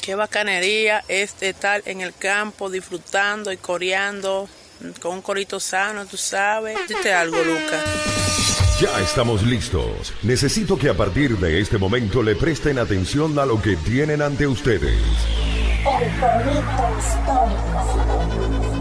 Qué bacanería es estar en el campo disfrutando y coreando con un corito sano, tú sabes. Dite algo, Lucas. Ya estamos listos. Necesito que a partir de este momento le presten atención a lo que tienen ante ustedes. El corito histórico.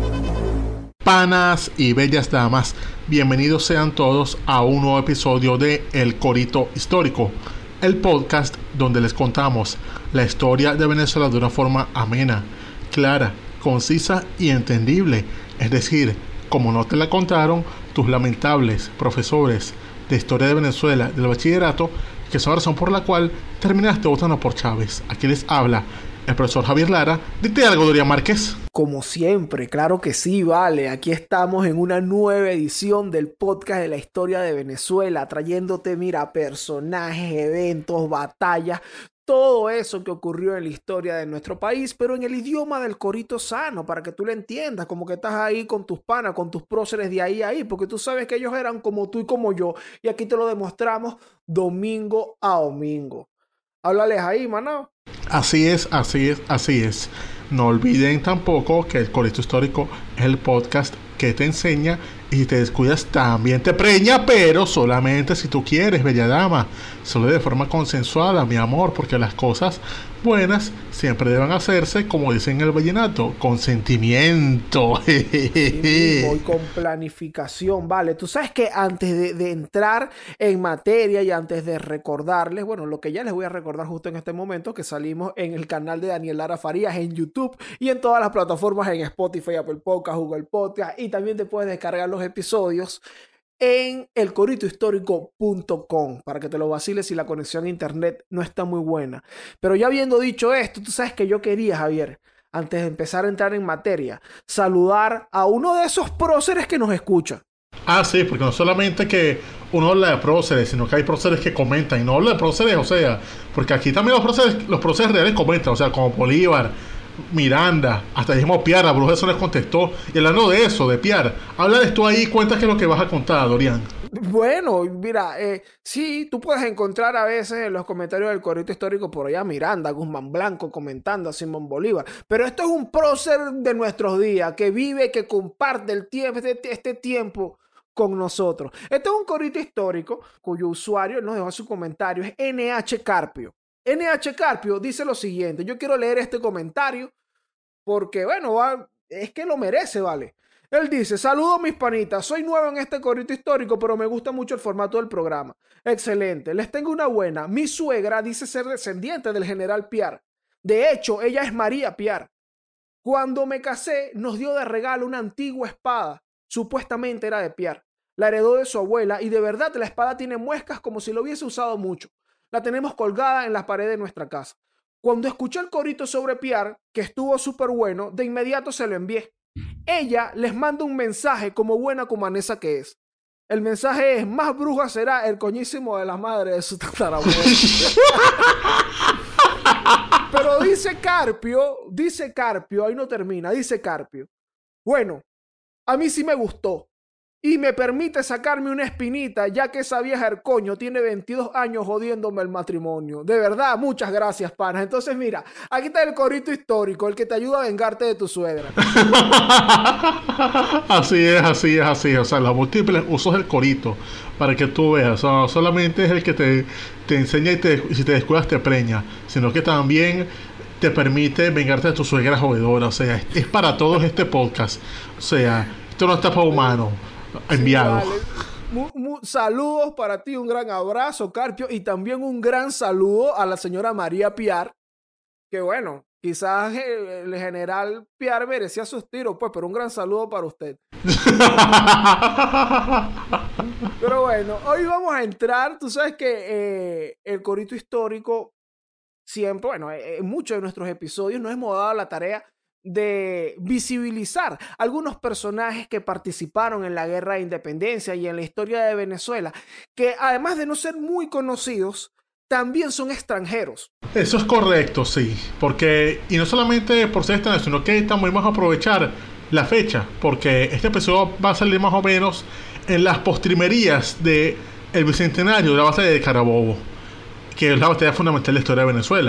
Panas y bellas damas, bienvenidos sean todos a un nuevo episodio de El Corito Histórico, el podcast donde les contamos la historia de Venezuela de una forma amena, clara, concisa y entendible. Es decir, como no te la contaron tus lamentables profesores de historia de Venezuela del bachillerato, que son la razón por la cual terminaste votando por Chávez. Aquí les habla el profesor Javier Lara. Dite algo, Dorian Márquez. Como siempre, claro que sí, vale. Aquí estamos en una nueva edición del podcast de la historia de Venezuela, trayéndote, mira, personajes, eventos, batallas, todo eso que ocurrió en la historia de nuestro país, pero en el idioma del corito sano, para que tú lo entiendas, como que estás ahí con tus panas, con tus próceres de ahí a ahí, porque tú sabes que ellos eran como tú y como yo, y aquí te lo demostramos domingo a domingo. Háblales ahí, maná. Así es. No olviden tampoco que el Corito Histórico es el podcast que te enseña y si te descuidas también te preña, pero solamente si tú quieres, bella dama. Solo de forma consensuada, mi amor, porque las cosas buenas siempre deben hacerse, como dicen en el vallenato, con sentimiento. Sí, voy con planificación, vale. Tú sabes que antes de entrar en materia y antes de recordarles, bueno, lo que ya les voy a recordar justo en este momento, que salimos en el canal de Daniel Lara Farías en YouTube y en todas las plataformas, en Spotify, Apple Podcast, Google Podcast, y también te puedes descargar los episodios en elcoritohistórico.com para que te lo vaciles si la conexión a internet no está muy buena. Pero ya habiendo dicho esto, tú sabes que yo quería, Javier, antes de empezar a entrar en materia, saludar a uno de esos próceres que nos escucha. Ah, sí, porque no solamente que uno habla de próceres, sino que hay próceres que comentan, y no habla de próceres, o sea, porque aquí también los próceres reales comentan, o sea, como Bolívar, Miranda, hasta dijimos Piar, la bruja eso les contestó. Y hablando de eso, de Piar, habla de esto ahí, cuenta qué es lo que vas a contar, Dorian. Bueno, mira, sí, tú puedes encontrar a veces en los comentarios del Corito Histórico por allá Miranda, Guzmán Blanco comentando a Simón Bolívar, pero esto es un prócer de nuestros días, que vive, que comparte el tiempo, este tiempo con nosotros. Este es un Corito Histórico cuyo usuario nos dejó su comentario, es NH Carpio. NH Carpio dice lo siguiente, yo quiero leer este comentario porque, bueno, es que lo merece, ¿vale? Él dice, saludos mis panitas, soy nuevo en este Corito Histórico, pero me gusta mucho el formato del programa. Excelente, les tengo una buena. Mi suegra dice ser descendiente del general Piar. De hecho, ella es María Piar. Cuando me casé, nos dio de regalo una antigua espada, supuestamente era de Piar. La heredó de su abuela y de verdad la espada tiene muescas como si lo hubiese usado mucho. La tenemos colgada en la pared de nuestra casa. Cuando escuché el corito sobre Piar, que estuvo súper bueno, de inmediato se lo envié. Ella les manda un mensaje como buena comanesa que es. El mensaje es, más bruja será el coñísimo de la madre de su tatarabuela. Pero dice Carpio, ahí no termina, dice Carpio. Bueno, a mí sí me gustó. Y me permite sacarme una espinita, ya que esa vieja el coño tiene 22 años jodiéndome el matrimonio. De verdad, muchas gracias, panas. Entonces, mira, aquí está el Corito Histórico, el que te ayuda a vengarte de tu suegra. Así es. O sea, los múltiples usos del corito, para que tú veas. O sea, solamente es el que te enseña y si te descuidas te preña, sino que también te permite vengarte de tu suegra jodedora. O sea, es para todos este podcast. O sea, esto no está para humanos. Enviado. Sí, vale. Saludos para ti, un gran abrazo, Carpio, y también un gran saludo a la señora María Piar, que bueno, quizás el general Piar merecía sus tiros, pues, pero un gran saludo para usted. Pero bueno, hoy vamos a entrar, tú sabes que el Corito Histórico siempre, bueno, en muchos de nuestros episodios nos hemos dado la tarea de visibilizar algunos personajes que participaron en la guerra de independencia y en la historia de Venezuela, que además de no ser muy conocidos, también son extranjeros. Eso es correcto, sí, porque, y no solamente por ser extranjeros, sino que también vamos a aprovechar la fecha, porque este episodio va a salir más o menos en las postrimerías de el bicentenario de la batalla de Carabobo, que es la batalla fundamental de la historia de Venezuela.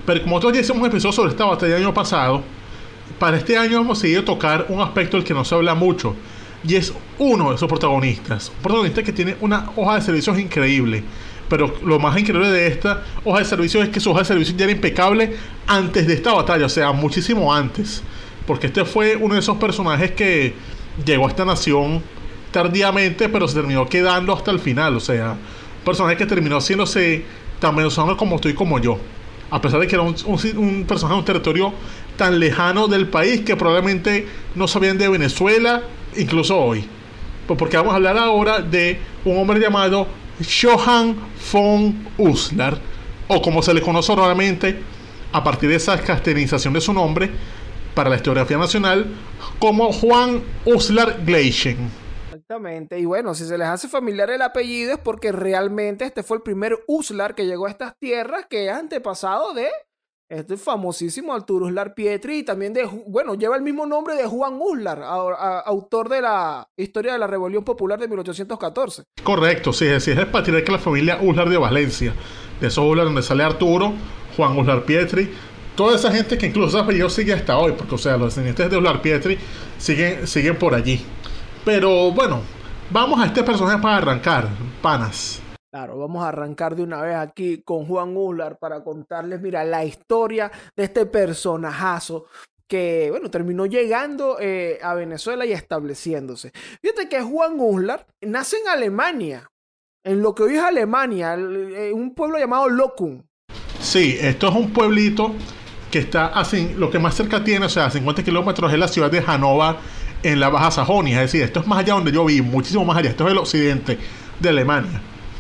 Pero como nosotros ya hicimos un episodio sobre esta batalla el año pasado, para este año hemos seguido tocar un aspecto del que no se habla mucho, y es uno de esos protagonistas. Un protagonista que tiene una hoja de servicios increíble. Pero lo más increíble de esta hoja de servicios es que su hoja de servicios ya era impecable antes de esta batalla, o sea, muchísimo antes. Porque este fue uno de esos personajes que llegó a esta nación tardíamente, pero se terminó quedando hasta el final. O sea, un personaje que terminó haciéndose tan venezolano como tú y como yo. A pesar de que era un personaje de un territorio tan lejano del país que probablemente no sabían de Venezuela, incluso hoy. Pues porque vamos a hablar ahora de un hombre llamado Johann von Uslar, o como se le conoce normalmente, a partir de esa castellanización de su nombre para la historiografía nacional, como Juan Uslar Gleichen. Exactamente, y bueno, si se les hace familiar el apellido es porque realmente este fue el primer Uslar que llegó a estas tierras, que es antepasado de este famosísimo Arturo Uslar Pietri, y también bueno, lleva el mismo nombre de Juan Uslar, autor de la historia de la Rebelión Popular de 1814. Correcto, sí, es el patriarca de la familia Uslar de Valencia, de esos Uslar donde sale Arturo, Juan Uslar Pietri, toda esa gente que incluso ese apellido sigue hasta hoy, porque o sea, los descendientes de Uslar Pietri siguen por allí. Pero bueno, vamos a este personaje para arrancar, panas. Claro, vamos a arrancar de una vez aquí con Juan Uslar para contarles, mira, la historia de este personajazo que, bueno, terminó llegando a Venezuela y estableciéndose. Fíjate que Juan Uslar nace en Alemania, en lo que hoy es Alemania, un pueblo llamado Loccum. Sí, esto es un pueblito que está así, lo que más cerca tiene, o sea, a 50 kilómetros es la ciudad de Hannover, en la Baja Sajonia. Es decir, esto es más allá donde yo vivo, muchísimo más allá. Esto es el occidente de Alemania.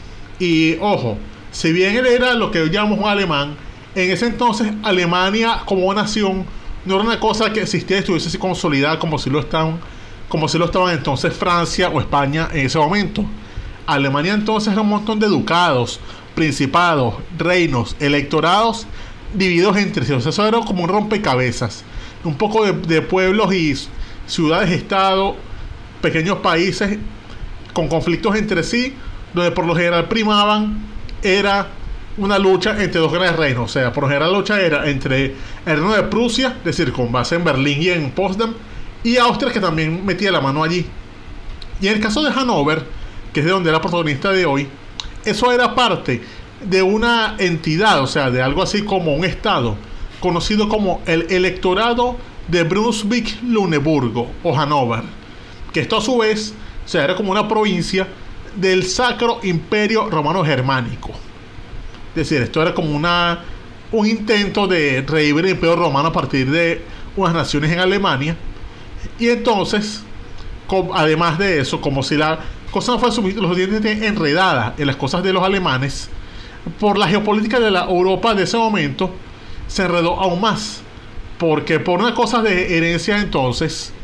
Y ojo, si bien él era lo que hoy llamamos un alemán, en ese entonces Alemania como nación no era una cosa que existía y estuviese así consolidada como si lo estaban entonces Francia o España en ese momento. Alemania entonces era un montón de ducados, principados, reinos, electorados divididos entre sí. O sea, eso era como un rompecabezas, un poco de pueblos y ciudades-estado, pequeños países con conflictos entre sí, donde por lo general primaban era una lucha entre dos grandes reinos. O sea, por lo general la lucha era entre el reino de Prusia, es decir, con base en Berlín y en Potsdam, y Austria, que también metía la mano allí. Y en el caso de Hannover, que es de donde era protagonista de hoy, eso era parte de una entidad, o sea, de algo así como un estado, conocido como el electorado de Brunswick-Luneburgo o Hannover, que esto a su vez, o sea, era como una provincia del Sacro Imperio Romano Germánico. Es decir, esto era como un intento de revivir el Imperio Romano a partir de unas naciones en Alemania. Y entonces, además de eso, como si la cosa no fuera lo suficientemente enredada en las cosas de los alemanes, por la geopolítica de la Europa de ese momento, se enredó aún más. Porque por una cosa de herencia entonces,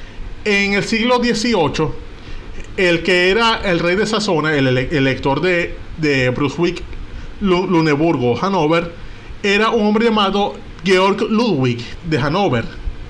en el siglo XVIII, el que era el rey de esa zona, el elector de Brunswick, Luneburgo, Hannover, era un hombre llamado Georg Ludwig de Hannover,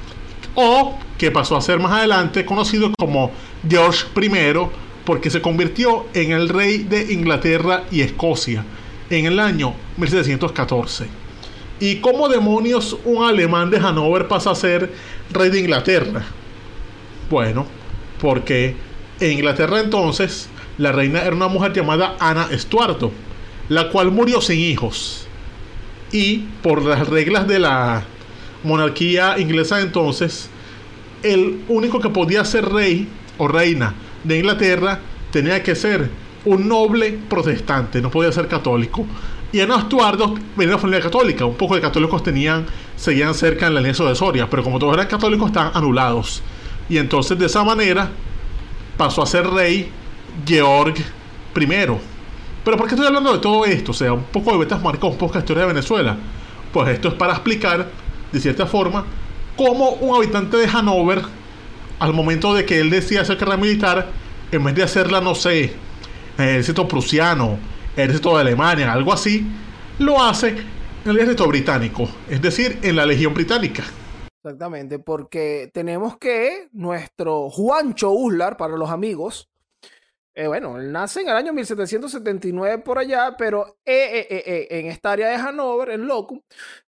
o que pasó a ser más adelante conocido como George I, porque se convirtió en el rey de Inglaterra y Escocia en el año 1714. ¿Y cómo demonios un alemán de Hannover pasa a ser rey de Inglaterra? Bueno, porque en Inglaterra entonces la reina era una mujer llamada Ana Estuardo, la cual murió sin hijos. Y por las reglas de la monarquía inglesa entonces, el único que podía ser rey o reina de Inglaterra tenía que ser un noble protestante, no podía ser católico. Y Ana Estuardo venía de una familia católica. Un poco de católicos seguían cerca en la línea sucesoria, pero como todos eran católicos estaban anulados. Y entonces de esa manera pasó a ser rey Georg I. Pero ¿por qué estoy hablando de todo esto? O sea, un poco de Betas Marcos, un poco de historia de Venezuela. Pues esto es para explicar, de cierta forma, cómo un habitante de Hannover, al momento de que él decía hacer carrera militar, en vez de hacerla, no sé, ejército prusiano, ejército de Alemania, algo así, lo hace en el ejército británico, es decir, en la Legión Británica. Exactamente, porque tenemos que nuestro Juancho Uslar, para los amigos, bueno, él nace en el año 1779 por allá, pero en esta área de Hannover, en Loccum,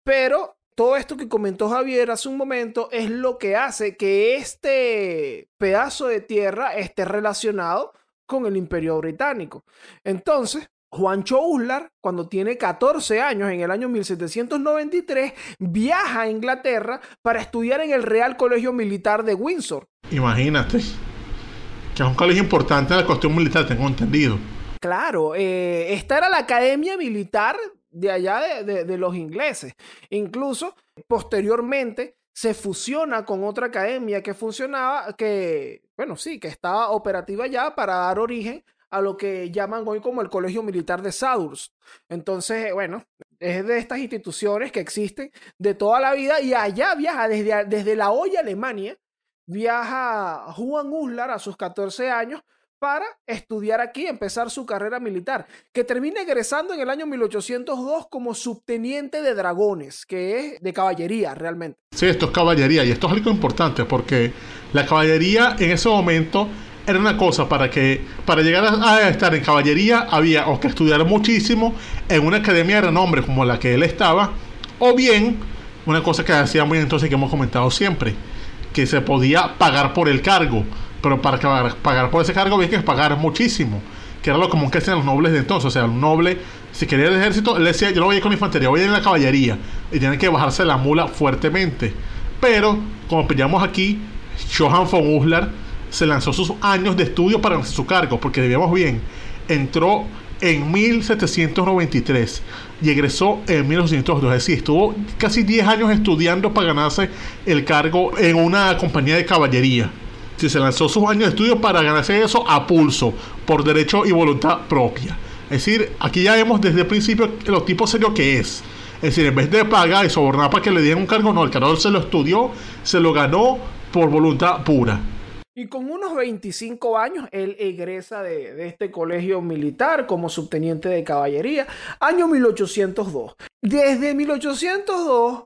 Pero todo esto que comentó Javier hace un momento es lo que hace que este pedazo de tierra esté relacionado con el Imperio Británico. Entonces, Juancho Uslar, cuando tiene 14 años, en el año 1793, viaja a Inglaterra para estudiar en el Real Colegio Militar de Windsor. Imagínate, que es un colegio importante en la cuestión militar, tengo entendido. Claro, esta era la academia militar de allá de los ingleses. Incluso, posteriormente, se fusiona con otra academia que funcionaba, que estaba operativa ya para dar origen a lo que llaman hoy como el Colegio Militar de Sadurst. Entonces, bueno, es de estas instituciones que existen de toda la vida, y allá viaja desde La Hoya, Alemania, viaja Juan Uslar a sus 14 años para estudiar aquí, empezar su carrera militar, que termina egresando en el año 1802 como subteniente de dragones, que es de caballería realmente. Sí, esto es caballería, y esto es algo importante porque la caballería en ese momento era una cosa para llegar a estar en caballería había o que estudiar muchísimo en una academia de renombre como la que él estaba, o bien una cosa que hacía muy entonces, que hemos comentado siempre, que se podía pagar por el cargo, pero para pagar por ese cargo había que pagar muchísimo, que era lo común que hacían los nobles de entonces. O sea, un noble, si quería el ejército, él decía, yo no voy a ir con la infantería, voy a ir en la caballería, y tienen que bajarse la mula fuertemente. Pero, como pillamos aquí, Johann von Uslar se lanzó sus años de estudio para ganarse su cargo, porque debíamos bien, entró en 1793 y egresó en 1802, es decir, estuvo casi 10 años estudiando para ganarse el cargo en una compañía de caballería. Si se lanzó sus años de estudio para ganarse eso a pulso, por derecho y voluntad propia. Es decir, aquí ya vemos desde el principio los tipos serios que es. Es decir, en vez de pagar y sobornar para que le dieran un cargo, no, el cargo se lo estudió, se lo ganó por voluntad pura. Y con unos 25 años, él egresa de este colegio militar como subteniente de caballería, año 1802. Desde 1802,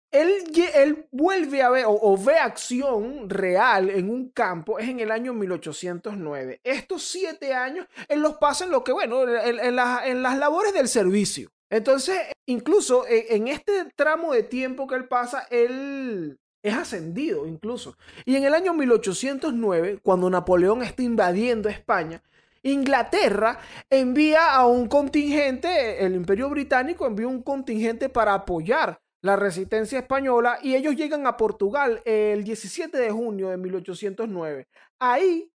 él vuelve a ver o ve acción real en un campo, es en el año 1809. Estos 7 años, él los pasa en lo que, en las labores del servicio. Entonces, incluso en este tramo de tiempo que él pasa, él es ascendido incluso. Y en el año 1809, cuando Napoleón está invadiendo España, Inglaterra envía a un contingente, el Imperio Británico envía un contingente para apoyar la resistencia española, y ellos llegan a Portugal el 17 de junio de 1809. Ahí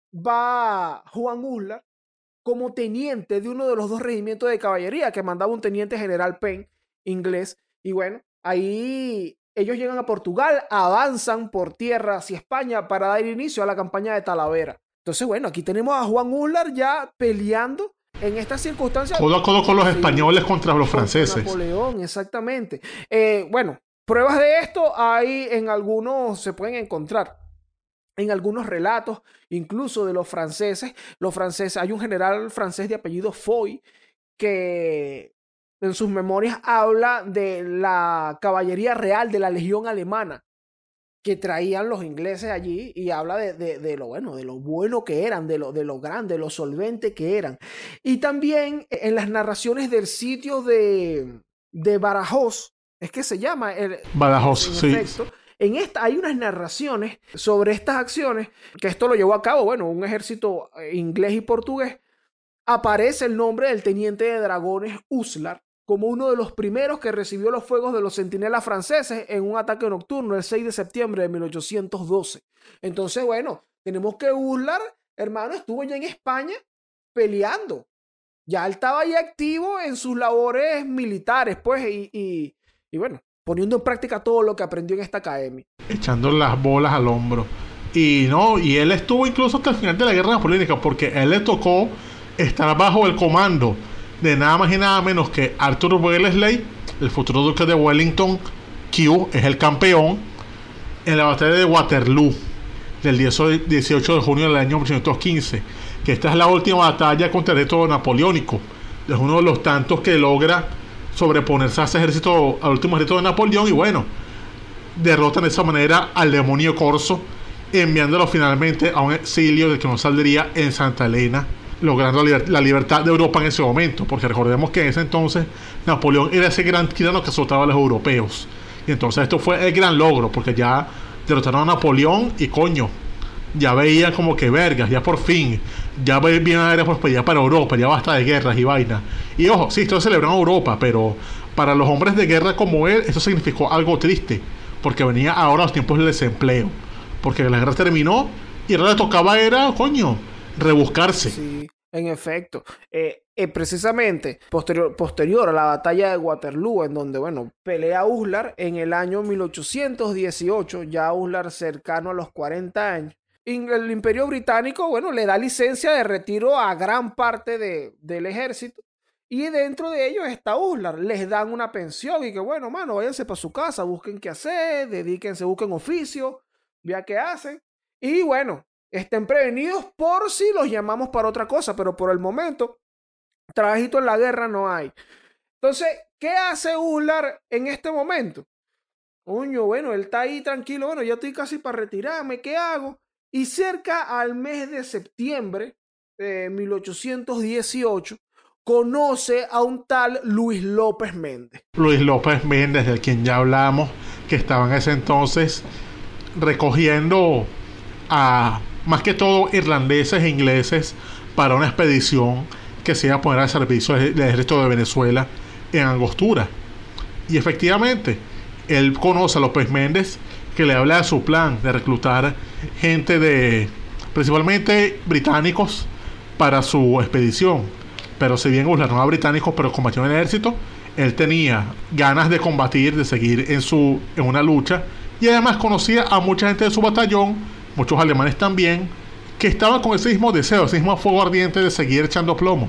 va Juan Uslar como teniente de uno de los 2 regimientos de caballería que mandaba un teniente general Penn, inglés. Y bueno, ahí ellos llegan a Portugal, avanzan por tierra hacia España para dar inicio a la campaña de Talavera. Entonces, bueno, aquí tenemos a Juan Uslar ya peleando en estas circunstancias. Codo a codo con los españoles contra los franceses. Napoleón, exactamente. Pruebas de esto hay en algunos, se pueden encontrar en algunos relatos, incluso de los franceses. Hay un general francés de apellido Foy que en sus memorias habla de la caballería real de la Legión Alemana que traían los ingleses allí, y habla de lo bueno que eran, de lo grande, de lo solvente que eran. Y también en las narraciones del sitio de Badajoz, es que se llama Badajoz, sí. En esta hay unas narraciones sobre estas acciones, que esto lo llevó a cabo, un ejército inglés y portugués. Aparece el nombre del teniente de dragones Uslar como uno de los primeros que recibió los fuegos de los centinelas franceses en un ataque nocturno el 6 de septiembre de 1812. Entonces, tenemos que Uslar, hermano, estuvo ya en España peleando. Ya él estaba ahí activo en sus labores militares, pues, y poniendo en práctica todo lo que aprendió en esta academia. Echando las bolas al hombro. Y él estuvo incluso hasta el final de la guerra napoleónica, porque a él le tocó estar bajo el comando de nada más y nada menos que Arthur Wellesley, el futuro duque de Wellington. Q es el campeón en la batalla de Waterloo del 18 de junio del año 1815, que esta es la última batalla contra el ejército napoleónico. Es uno de los tantos que logra sobreponerse a ese ejército, al último ejército de Napoleón, y derrotan de esa manera al demonio Corso, enviándolo finalmente a un exilio del que no saldría en Santa Elena logrando la libertad de Europa en ese momento, porque recordemos que en ese entonces Napoleón era ese gran tirano que azotaba a los europeos, y entonces esto fue el gran logro, porque ya derrotaron a Napoleón y coño, ya veía como que vergas, ya por fin, ya viene a haber prosperidad para Europa, ya basta de guerras y vainas. Y ojo, sí, esto se celebró en Europa, pero para los hombres de guerra como él, eso significó algo triste, porque venía ahora los tiempos del desempleo, porque la guerra terminó y ahora le tocaba era, coño, rebuscarse. Sí, en efecto. Precisamente posterior a la batalla de Waterloo, en donde, bueno, pelea Uslar en el año 1818, ya Uslar cercano a los 40 años. El Imperio Británico, bueno, le da licencia de retiro a gran parte del ejército. Y dentro de ellos está Uslar. Les dan una pensión y que, bueno, mano, váyanse para su casa, busquen qué hacer, dedíquense, busquen oficio, vea qué hacen. Y bueno, estén prevenidos por si los llamamos para otra cosa, pero por el momento, trabajito en la guerra no hay. Entonces, ¿qué hace Uslar en este momento? Coño, bueno, él está ahí tranquilo, bueno, ya estoy casi para retirarme, ¿qué hago? Y cerca al mes de septiembre de 1818, conoce a un tal Luis López Méndez. Luis López Méndez, del quien ya hablamos, que estaba en ese entonces recogiendo a, más que todo, irlandeses e ingleses para una expedición que se iba a poner al servicio del ejército de Venezuela en Angostura. Y efectivamente, él conoce a López Méndez, que le habla de su plan de reclutar gente principalmente británicos para su expedición. Pero si bien Uslar no era británico, pero combatió en el ejército, él tenía ganas de combatir, de seguir en una lucha, y además conocía a mucha gente de su batallón, muchos alemanes también, que estaban con ese mismo deseo, ese mismo fuego ardiente de seguir echando plomo.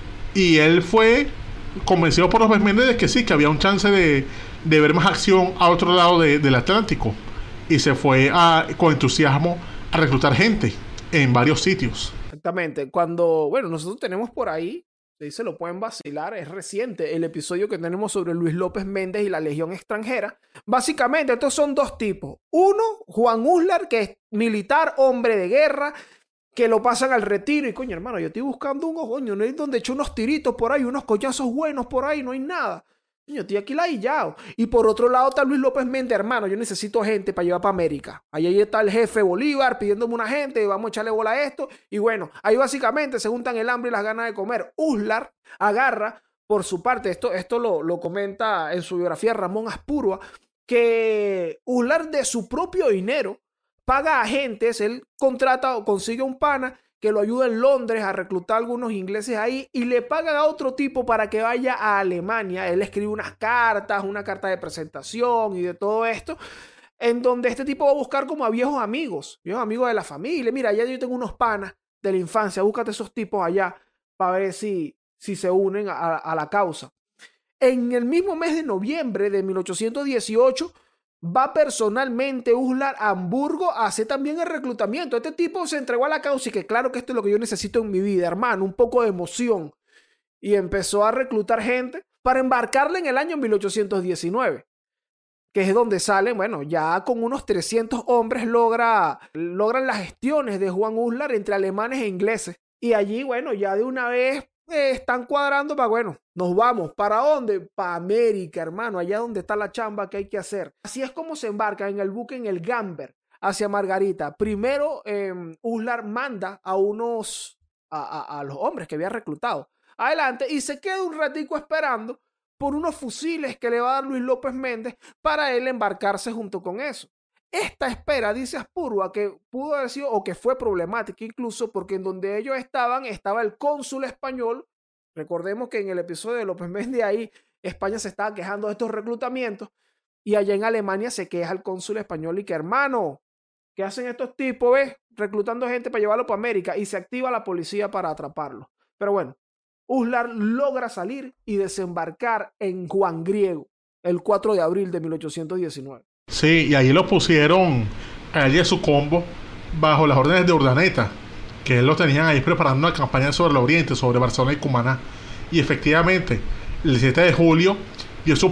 Y él fue convencido por López Méndez de que sí, que había un chance de ver más acción a otro lado del Atlántico. Y se fue con entusiasmo a reclutar gente en varios sitios. Exactamente. Cuando, bueno, nosotros tenemos por ahí, se lo pueden vacilar, es reciente el episodio que tenemos sobre Luis López Méndez y la Legión Extranjera. Básicamente, estos son dos tipos. Uno, Juan Uslar, que es militar, hombre de guerra, que lo pasan al retiro. Y coño, hermano, yo estoy buscando coño, no hay donde echar unos tiritos por ahí, unos coñazos buenos por ahí, no hay nada. Yo estoy aquí ladillado. Y por otro lado está Luis López Méndez, hermano, yo necesito gente para llevar para América. Ahí está el jefe Bolívar pidiéndome una gente, vamos a echarle bola a esto. Y bueno, ahí básicamente se juntan el hambre y las ganas de comer. Uslar agarra, por su parte, esto lo comenta en su biografía Ramón Aspurua, que Uslar de su propio dinero paga agentes, él contrata o consigue un pana que lo ayuda en Londres a reclutar a algunos ingleses ahí y le pagan a otro tipo para que vaya a Alemania. Él escribe una carta de presentación y de todo esto, en donde este tipo va a buscar como a viejos amigos de la familia. Mira, ya yo tengo unos panas de la infancia, búscate esos tipos allá para ver si se unen a la causa. En el mismo mes de noviembre de 1818, va personalmente Uslar a Hamburgo a hacer también el reclutamiento. Este tipo se entregó a la causa y que claro que esto es lo que yo necesito en mi vida, hermano, un poco de emoción. Y empezó a reclutar gente para embarcarle en el año 1819, que es donde salen, bueno, ya con unos 300 hombres logran las gestiones de Juan Uslar entre alemanes e ingleses. Y allí, bueno, ya de una vez están cuadrando para, bueno, nos vamos. ¿Para dónde? Para América, hermano, allá donde está la chamba que hay que hacer. Así es como se embarca en el buque, en el Gamber, hacia Margarita. Primero, Uslar manda a los hombres que había reclutado adelante y se queda un ratico esperando por unos fusiles que le va a dar Luis López Méndez para él embarcarse junto con eso. Esta espera, dice Aspurua, que pudo haber sido o que fue problemática incluso porque en donde ellos estaba el cónsul español. Recordemos que en el episodio de López Méndez ahí España se estaba quejando de estos reclutamientos y allá en Alemania se queja el cónsul español y que hermano, ¿qué hacen estos tipos? ¿Ves? Reclutando gente para llevarlo para América y se activa la policía para atraparlo. Pero bueno, Uslar logra salir y desembarcar en Juan Griego el 4 de abril de 1819. Sí, y ahí lo pusieron a él y a su combo bajo las órdenes de Urdaneta, que él lo tenían ahí preparando una campaña sobre el Oriente, sobre Barcelona y Cumaná. Y efectivamente, el 7 de julio dio su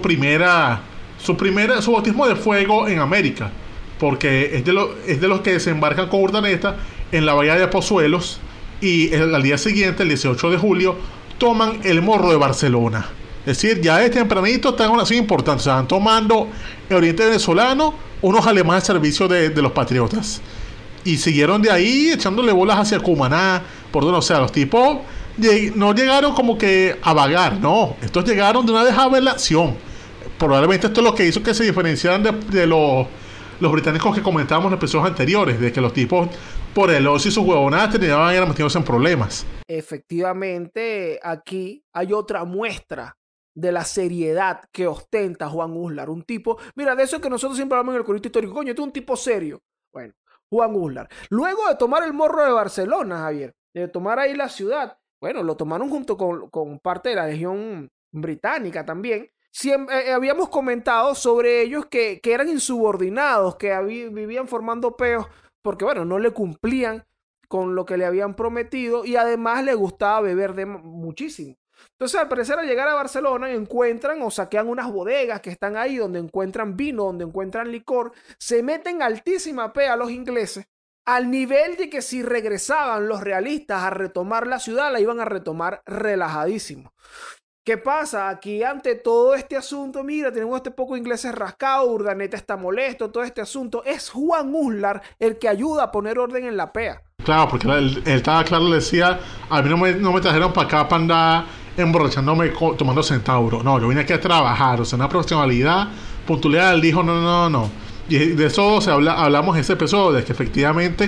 bautismo de fuego en América, porque es de los que desembarcan con Urdaneta en la bahía de Pozuelos y al día siguiente, el 18 de julio, toman el Morro de Barcelona. Es decir, ya de tempranito están en una acción importante. O sea, están tomando el oriente venezolano, unos alemanes al servicio de los patriotas. Y siguieron de ahí echándole bolas hacia Cumaná. Por donde, o sea, los tipos no llegaron como que a vagar, no. Estos llegaron de una vez a ver la acción. Probablemente esto es lo que hizo que se diferenciaran de los británicos que comentábamos en episodios anteriores, de que los tipos, por el ocio y sus huevonadas, terminaban metiéndose en problemas. Efectivamente, aquí hay otra muestra de la seriedad que ostenta Juan Uslar. Un tipo, mira, de eso que nosotros siempre hablamos en el corito histórico, coño, este es un tipo serio. Bueno, Juan Uslar. Luego de tomar el Morro de Barcelona, Javier, de tomar ahí la ciudad, bueno, lo tomaron junto con parte de la Legión Británica también. Siempre, habíamos comentado sobre ellos que eran insubordinados, que vivían formando peos, porque bueno, no le cumplían con lo que le habían prometido y además le gustaba beber muchísimo. Entonces, al parecer, al llegar a Barcelona, encuentran o saquean unas bodegas que están ahí, donde encuentran vino, donde encuentran licor, se meten altísima pea a los ingleses, al nivel de que si regresaban los realistas a retomar la ciudad, la iban a retomar relajadísimo. ¿Qué pasa? Aquí ante todo este asunto, mira, tenemos este poco ingleses rascados, Urdaneta está molesto, todo este asunto, es Juan Uslar el que ayuda a poner orden en la pea. Claro, porque él estaba claro, le decía, a mí no me trajeron para acá para andar emborrachándome tomando centauro. No, yo vine aquí a trabajar, o sea, una profesionalidad, puntualidad. Él dijo, no. Y de eso hablamos en ese episodio, de que efectivamente,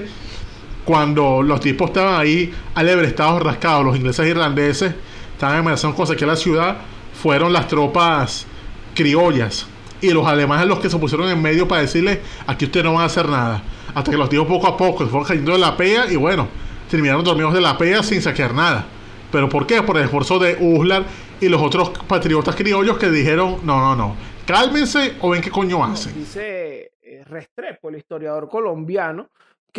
cuando los tipos estaban ahí alebrestados, rascados, los ingleses e irlandeses estaban amenazando con saquear la ciudad, fueron las tropas criollas y los alemanes los que se pusieron en medio para decirles, aquí ustedes no van a hacer nada. Hasta que los tipos poco a poco se fueron cayendo de la pea y bueno, terminaron dormidos de la pea sin saquear nada. ¿Pero por qué? Por el esfuerzo de Uslar y los otros patriotas criollos que dijeron, no, cálmense o ven qué coño hacen. Dice Restrepo, el historiador colombiano,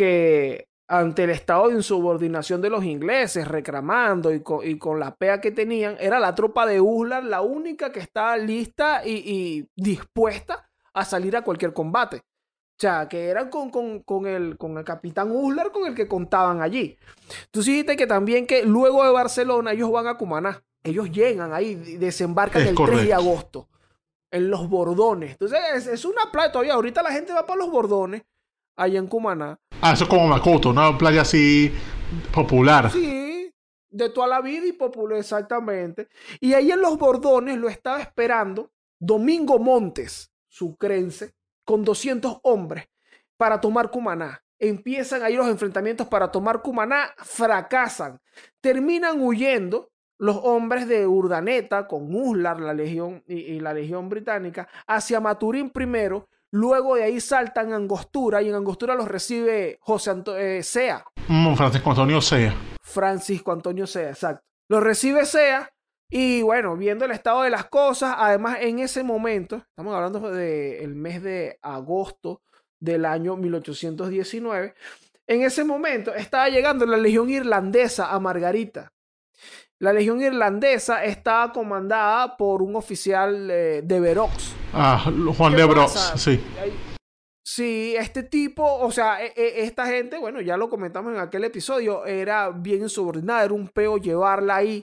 que ante el estado de insubordinación de los ingleses, reclamando y con la pea que tenían, era la tropa de Uslar la única que estaba lista y dispuesta a salir a cualquier combate. O sea, que eran con el capitán Uslar con el que contaban allí. Tú sí dijiste que también que luego de Barcelona ellos van a Cumaná. Ellos llegan ahí, desembarcan el 3 de agosto en los Bordones. Entonces es una playa todavía. Ahorita la gente va para los Bordones, allá en Cumaná. Eso es como Macoto, una playa así popular. Sí, de toda la vida y popular, exactamente. Y ahí en los Bordones lo estaba esperando Domingo Montes, sucrense, con 200 hombres para tomar Cumaná. Empiezan ahí los enfrentamientos para tomar Cumaná, fracasan. Terminan huyendo los hombres de Urdaneta con Uslar, la legión y la legión británica, hacia Maturín primero. Luego de ahí saltan a Angostura y en Angostura los recibe Sea. Francisco Antonio Sea. Francisco Antonio Sea, exacto. Los recibe Sea y bueno, viendo el estado de las cosas, además en ese momento, estamos hablando del mes de agosto del año 1819, en ese momento estaba llegando la legión irlandesa a Margarita. La legión irlandesa estaba comandada por un oficial de Verox. Juan de Verox, sí. Sí, este tipo, o sea, esta gente, bueno, ya lo comentamos en aquel episodio, era bien insubordinada, era un peo llevarla ahí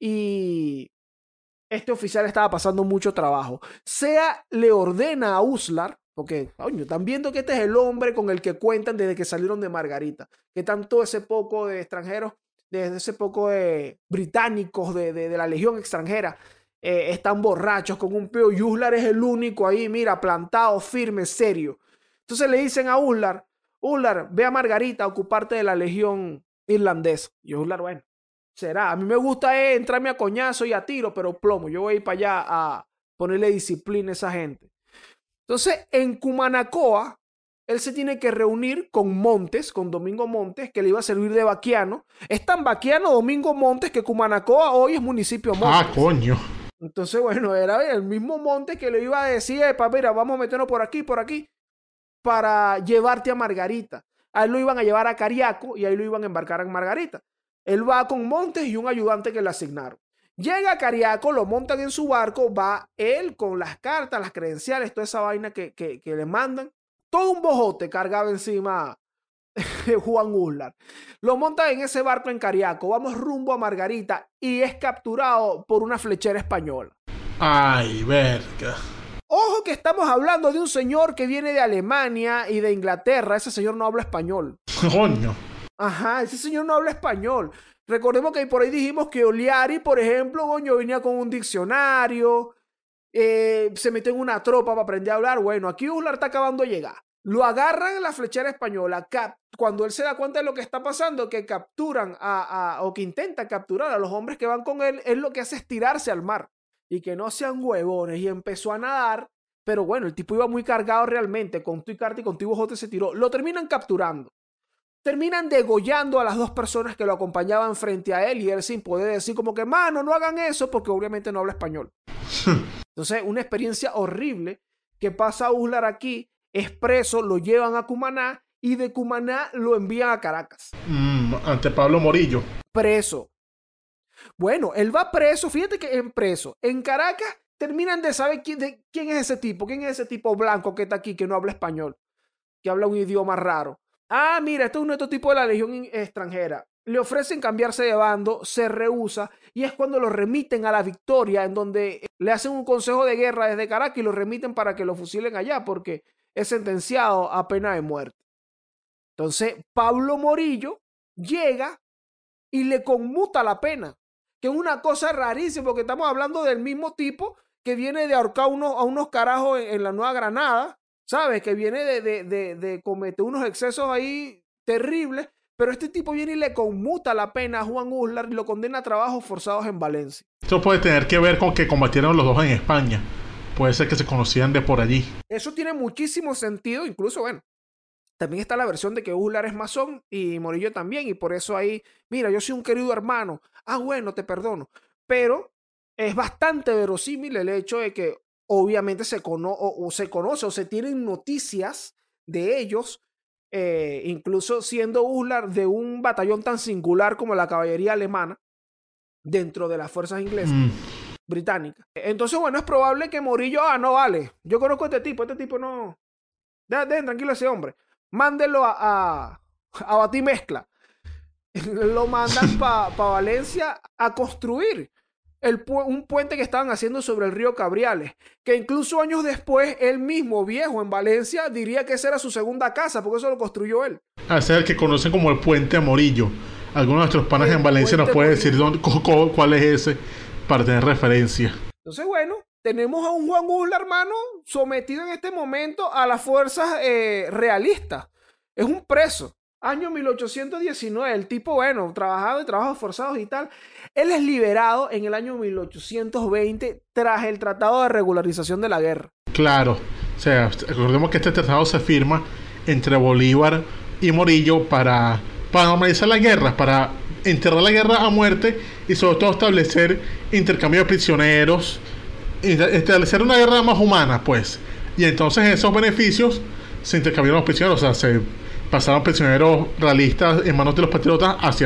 y este oficial estaba pasando mucho trabajo. Sea le ordena a Uslar, porque, coño, están viendo que este es el hombre con el que cuentan desde que salieron de Margarita, que tanto ese poco de extranjeros, desde ese poco de británicos de la legión extranjera, están borrachos con un peo y Uslar es el único ahí, mira, plantado, firme, serio. Entonces le dicen a Uslar, ve a Margarita a ocuparte de la legión irlandesa. Y Uslar, bueno, será. A mí me gusta entrarme a coñazo y a tiro, pero plomo. Yo voy a ir para allá a ponerle disciplina a esa gente. Entonces, en Cumanacoa, él se tiene que reunir con Montes, con Domingo Montes, que le iba a servir de vaquiano. Es tan vaquiano Domingo Montes que Cumanacoa hoy es municipio Montes. Coño. Entonces, bueno, era el mismo Montes que le iba a decir, mira, vamos a meternos por aquí, para llevarte a Margarita. A él lo iban a llevar a Cariaco y ahí lo iban a embarcar en Margarita. Él va con Montes y un ayudante que le asignaron. Llega a Cariaco, lo montan en su barco, va él con las cartas, las credenciales, toda esa vaina que le mandan. Todo un bojote cargaba encima Juan Uslar. Lo montan en ese barco en Cariaco, vamos rumbo a Margarita y es capturado por una flechera española. Ay, verga. Ojo que estamos hablando de un señor que viene de Alemania y de Inglaterra. Ese señor no habla español. Coño. Ajá, ese señor no habla español. Recordemos que por ahí dijimos que Oliari, por ejemplo, coño, venía con un diccionario, se metió en una tropa para aprender a hablar. Bueno, aquí Uslar está acabando de llegar. Lo agarran en la flechera española. Cuando él se da cuenta de lo que está pasando, que capturan o que intentan capturar a los hombres que van con él, él lo que hace es tirarse al mar. Y que no sean huevones. Y empezó a nadar. Pero bueno, el tipo iba muy cargado realmente. Con tu y carta y con tu bojote se tiró. Lo terminan capturando. Terminan degollando a las dos personas que lo acompañaban frente a él. Y él sin poder decir como que, mano, no hagan eso. Porque obviamente no habla español. Entonces, una experiencia horrible que pasa a Uslar aquí. Es preso, lo llevan a Cumaná. Y de Cumaná lo envían a Caracas. Ante Pablo Morillo. Preso. Bueno, él va preso, fíjate que en preso. En Caracas terminan de saber quién es ese tipo blanco que está aquí, que no habla español, que habla un idioma raro. Ah, mira, este es un otro tipo de la Legión extranjera. Le ofrecen cambiarse de bando, se rehúsa y es cuando lo remiten a La Victoria, en donde le hacen un consejo de guerra desde Caracas y lo remiten para que lo fusilen allá porque es sentenciado a pena de muerte. Entonces, Pablo Morillo llega y le conmuta la pena. Que es una cosa rarísima, porque estamos hablando del mismo tipo que viene de ahorcar a unos carajos en la Nueva Granada, ¿sabes? Que viene de cometer unos excesos ahí terribles, pero este tipo viene y le conmuta la pena a Juan Uslar y lo condena a trabajos forzados en Valencia. Esto puede tener que ver con que combatieron los dos en España. Puede ser que se conocían de por allí. Eso tiene muchísimo sentido, incluso, bueno, también está la versión de que Uslar es masón y Morillo también, y por eso ahí, mira, yo soy un querido hermano. Ah, bueno, te perdono. Pero es bastante verosímil el hecho de que obviamente se conoce o se tienen noticias de ellos, incluso siendo Uslar de un batallón tan singular como la caballería alemana dentro de las fuerzas inglesas, británicas. Entonces, bueno, es probable que Morillo, no vale, yo conozco a este tipo no, dejen tranquilo a ese hombre. Mándelo a Batimezcla. Lo mandan para Valencia a construir un puente que estaban haciendo sobre el río Cabriales, que incluso años después él mismo, viejo en Valencia, diría que esa era su segunda casa, porque eso lo construyó él. Ese es el que conocen como el Puente Morillo. Algunos de nuestros panas en Valencia nos pueden decir cuál es ese para tener referencia. Entonces, bueno, tenemos a un Juan Uslar, hermano, sometido en este momento a las fuerzas realistas. Es un preso. Año 1819. El tipo, bueno, trabajado y trabajos forzados y tal. Él es liberado en el año 1820 tras el Tratado de Regularización de la Guerra. Claro. O sea, recordemos que este tratado se firma entre Bolívar y Morillo para normalizar la guerra, para enterrar la guerra a muerte y sobre todo establecer intercambio de prisioneros, establecer una guerra más humana, pues. Y entonces esos beneficios se intercambiaron los prisioneros, o sea, se pasaron prisioneros realistas en manos de los patriotas hacia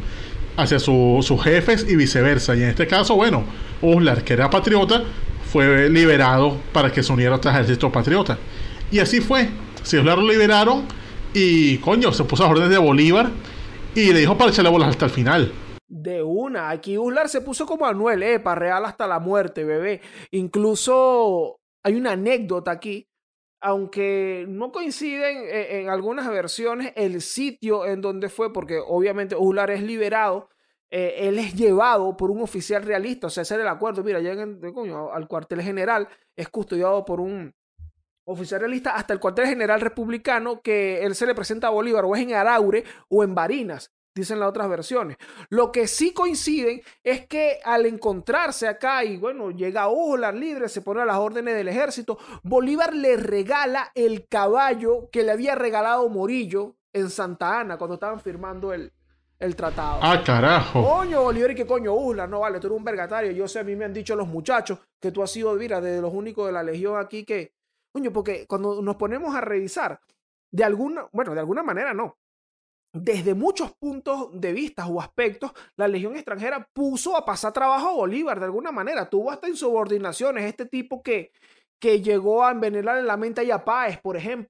sus jefes y viceversa. Y en este caso, bueno, Uslar, que era patriota, fue liberado para que se uniera al ejército patriota. Y así fue. Si Uslar lo liberaron y, coño, se puso a las órdenes de Bolívar y le dijo para echarle bolas hasta el final. De una. Aquí Uslar se puso como Anuel, para real hasta la muerte, bebé. Incluso hay una anécdota aquí, aunque no coinciden en algunas versiones el sitio en donde fue, porque obviamente Uslar es liberado, él es llevado por un oficial realista, o sea, ese era el acuerdo, mira, llegan al cuartel general, es custodiado por un oficial realista hasta el cuartel general republicano, que él se le presenta a Bolívar o es en Araure o en Barinas, dicen las otras versiones. Lo que sí coinciden es que al encontrarse acá y bueno, llega Uslar libre, se pone a las órdenes del ejército, Bolívar le regala el caballo que le había regalado Morillo en Santa Ana cuando estaban firmando el tratado. ¡Ah, carajo! Coño, Bolívar, ¿y qué coño, Uslar? No vale, tú eres un vergatario. Yo sé, a mí me han dicho los muchachos que tú has sido, mira, de los únicos de la Legión aquí que... Coño, porque cuando nos ponemos a revisar, de alguna manera no. Desde muchos puntos de vista o aspectos, la Legión extranjera puso a pasar trabajo a Bolívar de alguna manera. Tuvo hasta insubordinaciones. Este tipo que llegó a envenenar en la mente a Páez, por ejemplo.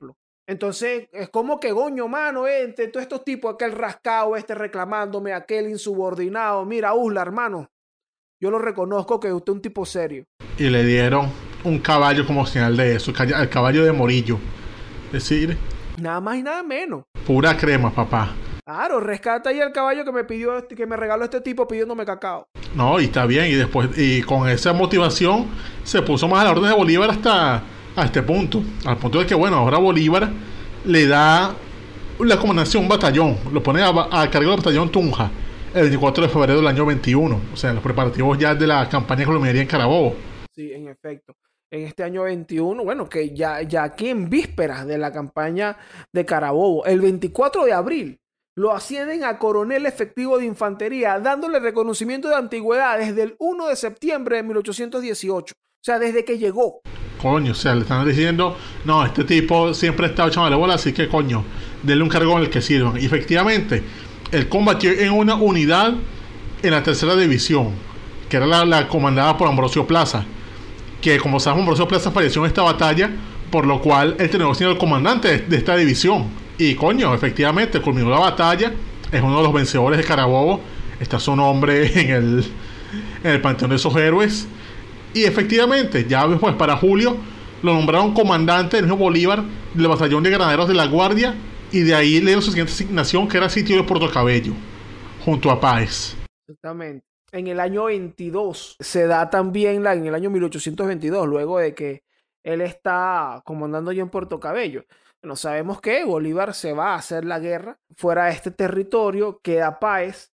Entonces, es como que, goño, mano, entre todos estos tipos, aquel rascado, reclamándome, aquel insubordinado. Mira, Usla, hermano, yo lo reconozco que usted es un tipo serio. Y le dieron un caballo como señal de eso, el caballo de Morillo. Es decir, nada más y nada menos. Pura crema, papá. Claro, rescata ahí el caballo que me pidió, que me regaló este tipo pidiéndome cacao. No, y está bien, y después, y con esa motivación, se puso más a la orden de Bolívar hasta a este punto. Al punto de que, bueno, ahora Bolívar le da la comandancia a un batallón, lo pone a cargo del batallón Tunja, el 24 de febrero del año 21. O sea, los preparativos ya de la campaña colombiana en Carabobo. Sí, en efecto. En este año 21, bueno, que ya aquí en vísperas de la campaña de Carabobo, el 24 de abril, lo ascienden a coronel efectivo de infantería, dándole reconocimiento de antigüedad desde el 1 de septiembre de 1818. O sea, desde que llegó. Coño, o sea, le están diciendo, no, este tipo siempre ha estado echándole bola, así que, coño, denle un cargo en el que sirvan. Y efectivamente, él combatió en una unidad en la tercera división, que era la comandada por Ambrosio Plaza, que como sabemos, Ambrosio Plaza falleció en esta batalla, por lo cual él terminó siendo el comandante de esta división. Y coño, efectivamente, culminó la batalla, es uno de los vencedores de Carabobo, está su nombre en el panteón de esos héroes. Y efectivamente, ya después para julio, lo nombraron comandante del mismo Bolívar del batallón de granaderos de la Guardia, y de ahí le dio su siguiente asignación, que era el sitio de Puerto Cabello, junto a Páez. Exactamente. En el año 22 se da también, en el año 1822, luego de que él está comandando ya en Puerto Cabello. Bueno, sabemos que Bolívar se va a hacer la guerra fuera de este territorio, queda Páez,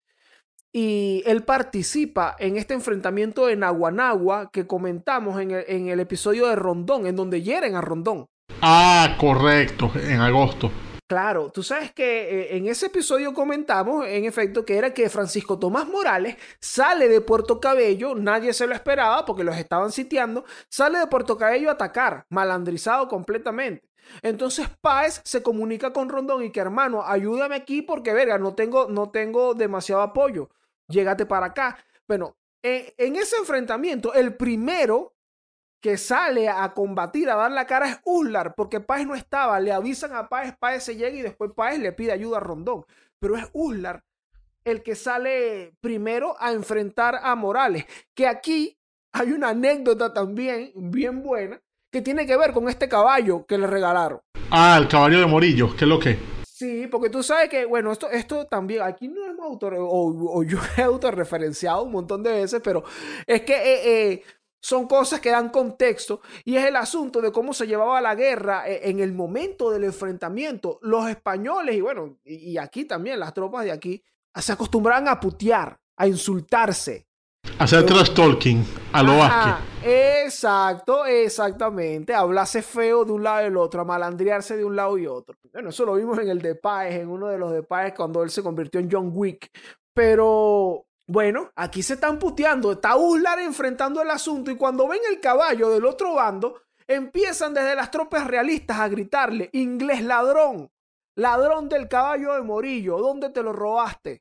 y él participa en este enfrentamiento en Aguanagua que comentamos en el episodio de Rondón, en donde hieren a Rondón. Ah, correcto, en agosto. Claro, tú sabes que en ese episodio comentamos, en efecto, que era que Francisco Tomás Morales sale de Puerto Cabello, nadie se lo esperaba porque los estaban sitiando, sale de Puerto Cabello a atacar, malandrizado completamente. Entonces Páez se comunica con Rondón y que, hermano, ayúdame aquí porque, verga, no tengo demasiado apoyo, llégate para acá. Bueno, en ese enfrentamiento, el primero que sale a combatir, a dar la cara es Uslar, porque Páez no estaba, le avisan a Páez, Páez se llega y después Páez le pide ayuda a Rondón, pero es Uslar el que sale primero a enfrentar a Morales, que aquí hay una anécdota también bien buena, que tiene que ver con este caballo que le regalaron. Ah, el caballo de Morillo, ¿qué es lo que? Sí, porque tú sabes que, bueno, esto también, aquí no hemos o yo he autorreferenciado un montón de veces, pero es que son cosas que dan contexto y es el asunto de cómo se llevaba la guerra en el momento del enfrentamiento. Los españoles y bueno, y aquí también las tropas de aquí se acostumbraban a putear, a insultarse. Hacer trash talking a lo Vázquez. Exacto, exactamente. Hablarse feo de un lado y del otro, a malandrearse de un lado y otro. Bueno, eso lo vimos en el de Páez, en uno de los de Páez cuando él se convirtió en John Wick. Pero bueno, aquí se están puteando. Está Uslar enfrentando el asunto y cuando ven el caballo del otro bando, empiezan desde las tropas realistas a gritarle: inglés ladrón, ladrón del caballo de Morillo, ¿dónde te lo robaste?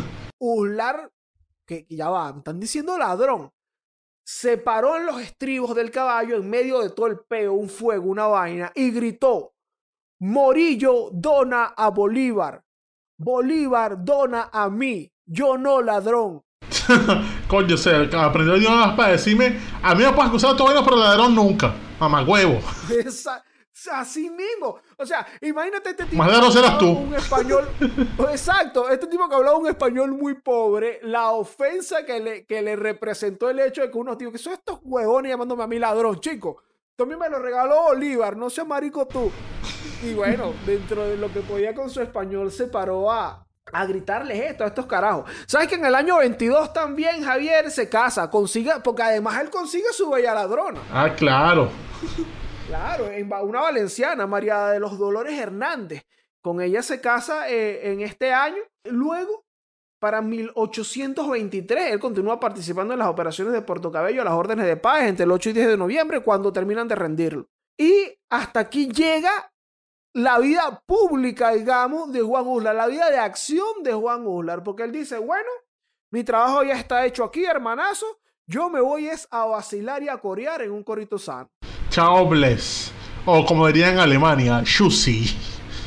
Uslar, que ya va, me están diciendo ladrón, se paró en los estribos del caballo en medio de todo el peo, un fuego, una vaina, y gritó: Morillo dona a Bolívar, Bolívar dona a mí, yo no ladrón. Coño, o sea, aprendió idiomas para decirme, a mí me puedes acusar de todo bueno, pero ladrón nunca, mamagüevo. Así mismo, o sea, imagínate este tipo más de no eras tú. Un español, exacto, este tipo que hablaba un español muy pobre, la ofensa que le representó el hecho de que unos tíos, que son estos huevones llamándome a mí ladrón, chico, también me lo regaló Bolívar, no seas marico tú. Y bueno, dentro de lo que podía con su español se paró a gritarles esto a estos carajos. ¿Sabes que en el año 22 también Javier se casa, porque además él consigue su bella ladrona? Ah, claro. Claro, una valenciana, María de los Dolores Hernández. Con ella se casa en este año. Luego, para 1823, él continúa participando en las operaciones de Puerto Cabello a las órdenes de Páez entre el 8 y 10 de noviembre, cuando terminan de rendirlo. Y hasta aquí llega la vida pública, digamos, de Juan Uslar, la vida de acción de Juan Uslar, porque él dice, bueno, mi trabajo ya está hecho aquí, hermanazo, yo me voy a vacilar y a corear en un corito sano. Chao, bless. O como dirían en Alemania, Schussi.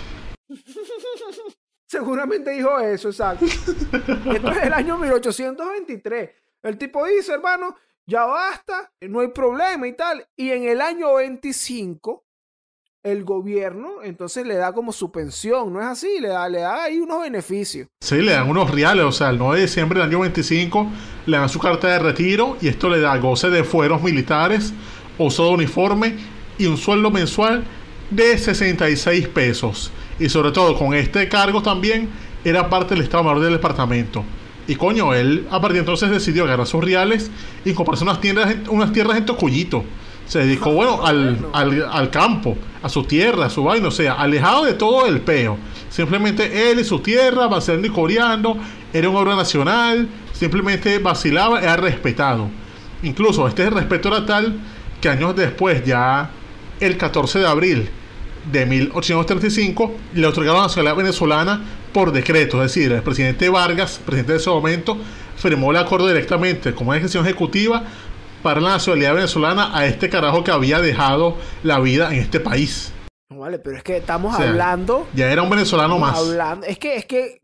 Seguramente dijo eso, exacto. Esto es el año 1823. El tipo dice, hermano, ya basta, no hay problema y tal. Y en el año 25, el gobierno entonces le da como su pensión, ¿no es así? Le da ahí unos beneficios. Sí, le dan unos reales, o sea, el 9 de diciembre del año 25 le dan su carta de retiro y esto le da goce de fueros militares, uso de uniforme y un sueldo mensual de 66 pesos. Y sobre todo con este cargo también era parte del Estado Mayor del departamento. Y coño, él a partir de entonces decidió agarrar sus reales y comprarse unas tierras en Tocuyito. Se dedicó, bueno, al campo, a su tierra, a su vaina, o sea, alejado de todo el peo. Simplemente él y su tierra, vacilando y coreando, era una obra nacional, simplemente vacilaba, era respetado. Incluso este respeto era tal que años después, ya el 14 de abril de 1835, le otorgaron la nacionalidad venezolana por decreto, es decir, el presidente Vargas, presidente de ese momento, firmó el acuerdo directamente como una decisión ejecutiva para la nacionalidad venezolana a este carajo que había dejado la vida en este país. No vale, pero es que estamos O sea, hablando... Ya era un venezolano más. Es que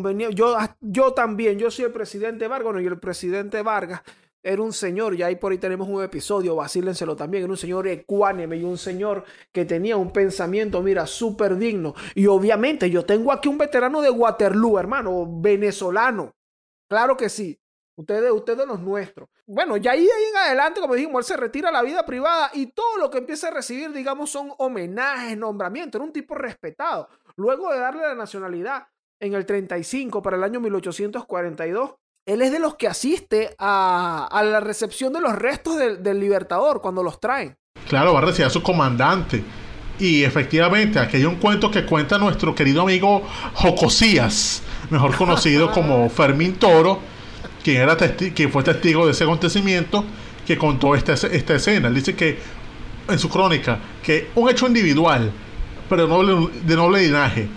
yo también, yo soy el presidente Vargas, bueno, y el presidente Vargas era un señor, y ahí por ahí tenemos un episodio, vacílenselo también, era un señor ecuánime y un señor que tenía un pensamiento, mira, súper digno. Y obviamente yo tengo aquí un veterano de Waterloo, hermano, venezolano. Claro que sí. Ustedes de los nuestros. Bueno, ya ahí en adelante, como dijimos, él se retira a la vida privada y todo lo que empieza a recibir, digamos, son homenajes, nombramientos. Era un tipo respetado. Luego de darle la nacionalidad en el 35 para el año 1842, él es de los que asiste a la recepción de los restos del Libertador cuando los traen. Claro, va a recibir a su comandante. Y efectivamente, aquí hay un cuento que cuenta nuestro querido amigo Jocosías, mejor conocido como Fermín Toro, quien fue testigo de ese acontecimiento, que contó esta escena. Él dice que en su crónica que un hecho individual, pero de noble linaje,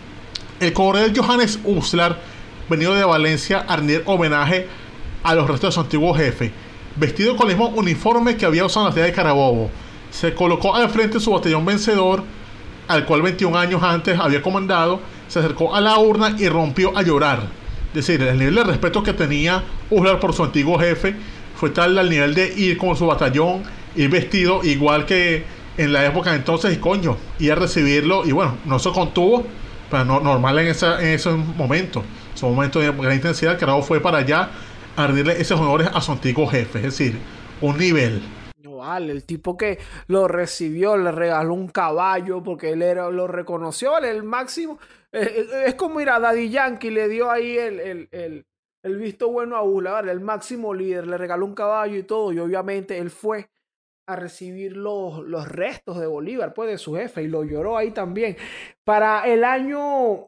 el coronel Johannes Uslar, venido de Valencia a rendir homenaje a los restos de su antiguo jefe, vestido con el mismo uniforme que había usado en la batalla de Carabobo, se colocó al frente de su batallón vencedor, al cual 21 años antes había comandado, se acercó a la urna y rompió a llorar. Es decir, el nivel de respeto que tenía Uslar por su antiguo jefe fue tal al nivel de ir con su batallón, ir vestido igual que en la época de entonces, y coño, ir a recibirlo, y bueno, no se contuvo, pero no, normal en esos momentos. Son momentos de gran intensidad. Carajo fue para allá a rendirle esos honores a su antiguo jefe, es decir, un nivel. No vale, el tipo que lo recibió, le regaló un caballo porque él lo reconoció, el máximo. Es como ir a Daddy Yankee, le dio ahí el visto bueno a Uslar, ¿vale? El máximo líder, le regaló un caballo y todo, y obviamente él fue a recibir los restos de Bolívar, pues de su jefe, y lo lloró ahí también. Para el año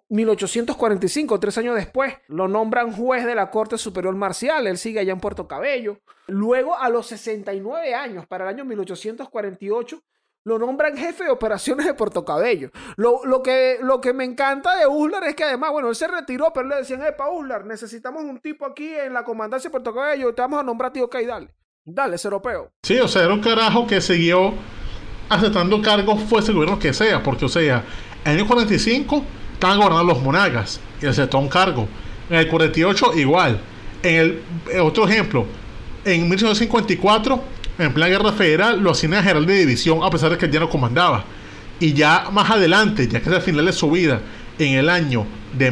1845, 3 años después, lo nombran juez de la Corte Superior Marcial. Él sigue allá en Puerto Cabello. Luego, a los 69 años, para el año 1848, lo nombran jefe de operaciones de Puerto Cabello. Lo que me encanta de Uslar es que además, bueno, él se retiró, pero le decían, epa, Uslar, necesitamos un tipo aquí en la comandancia de Puerto Cabello, te vamos a nombrar, tío, ok, dale, ese europeo. Sí, o sea, era un carajo que siguió aceptando cargos, fuese el gobierno que sea, porque, o sea, en el año 45 estaban gobernando los monagas y aceptó un cargo. En el 48 igual. Otro ejemplo, en 1854, en plena guerra federal, lo asignan a general de división a pesar de que él ya no comandaba. Y ya más adelante, ya que es al final de su vida, en el año de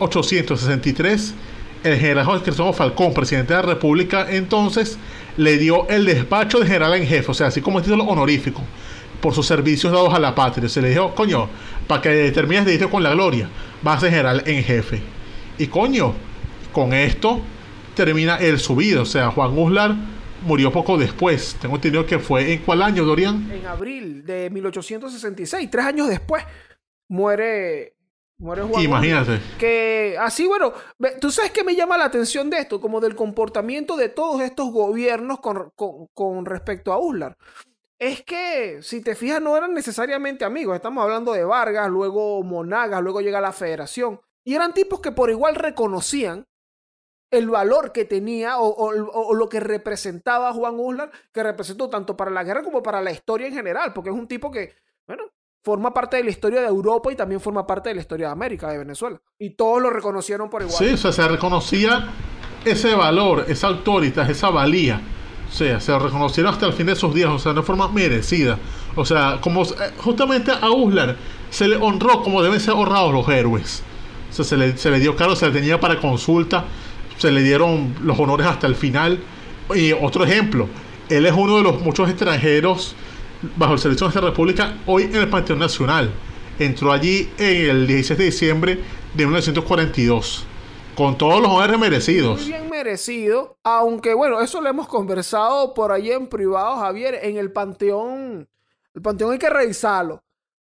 1863, el general José Cristóbal Falcón, presidente de la República entonces, le dio el despacho de general en jefe, o sea, así como el título honorífico, por sus servicios dados a la patria. Se le dijo, coño, para que termines de irte con la gloria, vas a ser general en jefe. Y coño, con esto termina su vida. O sea, Juan Uslar murió poco después. Tengo entendido que fue, ¿en cuál año, Dorian? En abril de 1866, 3 años después, muere Juan. Imagínate. Uslar, que así, bueno, tú sabes que me llama la atención de esto, como del comportamiento de todos estos gobiernos con respecto a Uslar. Es que, si te fijas, no eran necesariamente amigos. Estamos hablando de Vargas, luego Monagas, luego llega la Federación. Y eran tipos que por igual reconocían el valor que tenía o lo que representaba Juan Uslar, que representó tanto para la guerra como para la historia en general, porque es un tipo que bueno, forma parte de la historia de Europa y también forma parte de la historia de América, de Venezuela. Y todos lo reconocieron por igual. Sí, o sea, se reconocía ese valor, esa autoridad, esa valía. O sea, se reconocieron hasta el fin de sus días, o sea, de forma merecida. O sea, como justamente a Uslar se le honró como deben ser honrados los héroes. O sea, se le dio cargo, se le tenía para consulta, se le dieron los honores hasta el final. Y otro ejemplo, él es uno de los muchos extranjeros bajo el servicio de nuestra república hoy en el Panteón Nacional. Entró allí en el 16 de diciembre de 1942. Con todos los honores merecidos. Muy bien merecido. Aunque, bueno, eso lo hemos conversado por ahí en privado, Javier. En el Panteón hay que revisarlo.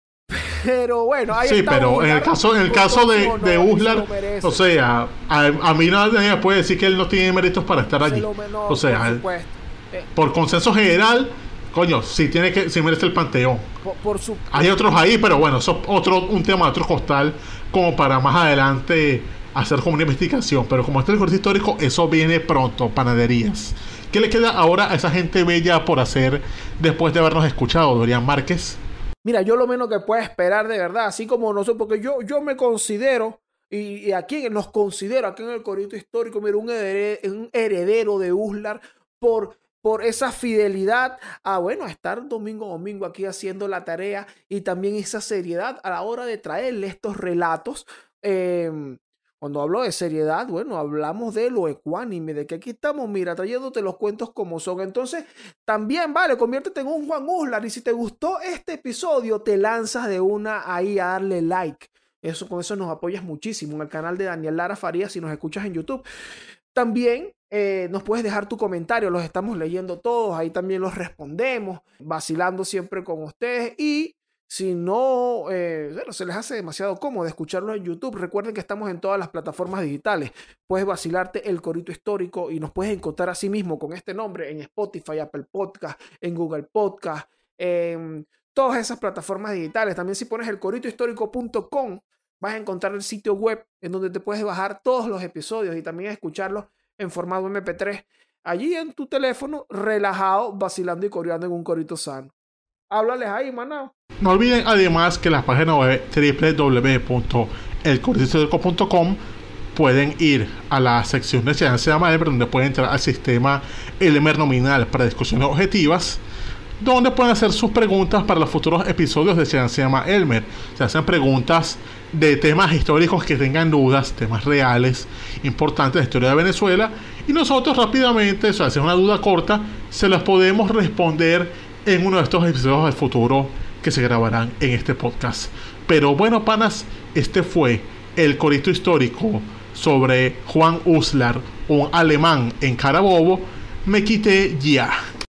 Pero bueno, ahí sí, está. Sí, pero Uslar, en el caso de Uslar, o sea, a mí nadie me puede decir que él no tiene méritos para estar allí. O sea, por consenso general, coño, sí merece el Panteón. Hay otros ahí, pero bueno, eso es un tema de otro costal, como para más adelante hacer como una investigación. Pero como este es el corte histórico, eso viene pronto, panaderías. ¿Qué le queda ahora a esa gente bella por hacer después de habernos escuchado, Dorian Márquez? Mira, yo lo menos que puedo esperar de verdad, así como nosotros, porque yo me considero, y aquí nos considero, aquí en el corito histórico, mira, un heredero de Uslar por esa fidelidad a, bueno, a estar domingo a domingo aquí haciendo la tarea y también esa seriedad a la hora de traerle estos relatos. Cuando hablo de seriedad, bueno, hablamos de lo ecuánime, de que aquí estamos, mira, trayéndote los cuentos como son. Entonces, también, vale, conviértete en un Juan Uslar. Y si te gustó este episodio, te lanzas de una ahí a darle like. Con eso nos apoyas muchísimo en el canal de Daniel Lara Farías si nos escuchas en YouTube. También nos puedes dejar tu comentario, los estamos leyendo todos, ahí también los respondemos, vacilando siempre con ustedes. Y si no se les hace demasiado cómodo escucharlos en YouTube, recuerden que estamos en todas las plataformas digitales. Puedes vacilarte el corito histórico y nos puedes encontrar así mismo con este nombre en Spotify, Apple Podcast, en Google Podcast, en todas esas plataformas digitales. También si pones elcoritohistórico.com vas a encontrar el sitio web en donde te puedes bajar todos los episodios y también escucharlos en formato MP3 allí en tu teléfono, relajado, vacilando y coreando en un corito sano. Háblales ahí, maná. No olviden además que la página web www.elcoritohistórico.com pueden ir a la sección de Ciencia Elmer, donde pueden entrar al sistema Elmer nominal para discusiones objetivas, donde pueden hacer sus preguntas para los futuros episodios de Ciencia Elmer. Se hacen preguntas de temas históricos que tengan dudas, temas reales, importantes de la historia de Venezuela, y nosotros rápidamente, o sea, si es una duda corta, se las podemos responder en uno de estos episodios del futuro que se grabarán en este podcast. Pero bueno, panas, este fue el corito histórico sobre Juan Uslar, un alemán en Carabobo. Me quité ya.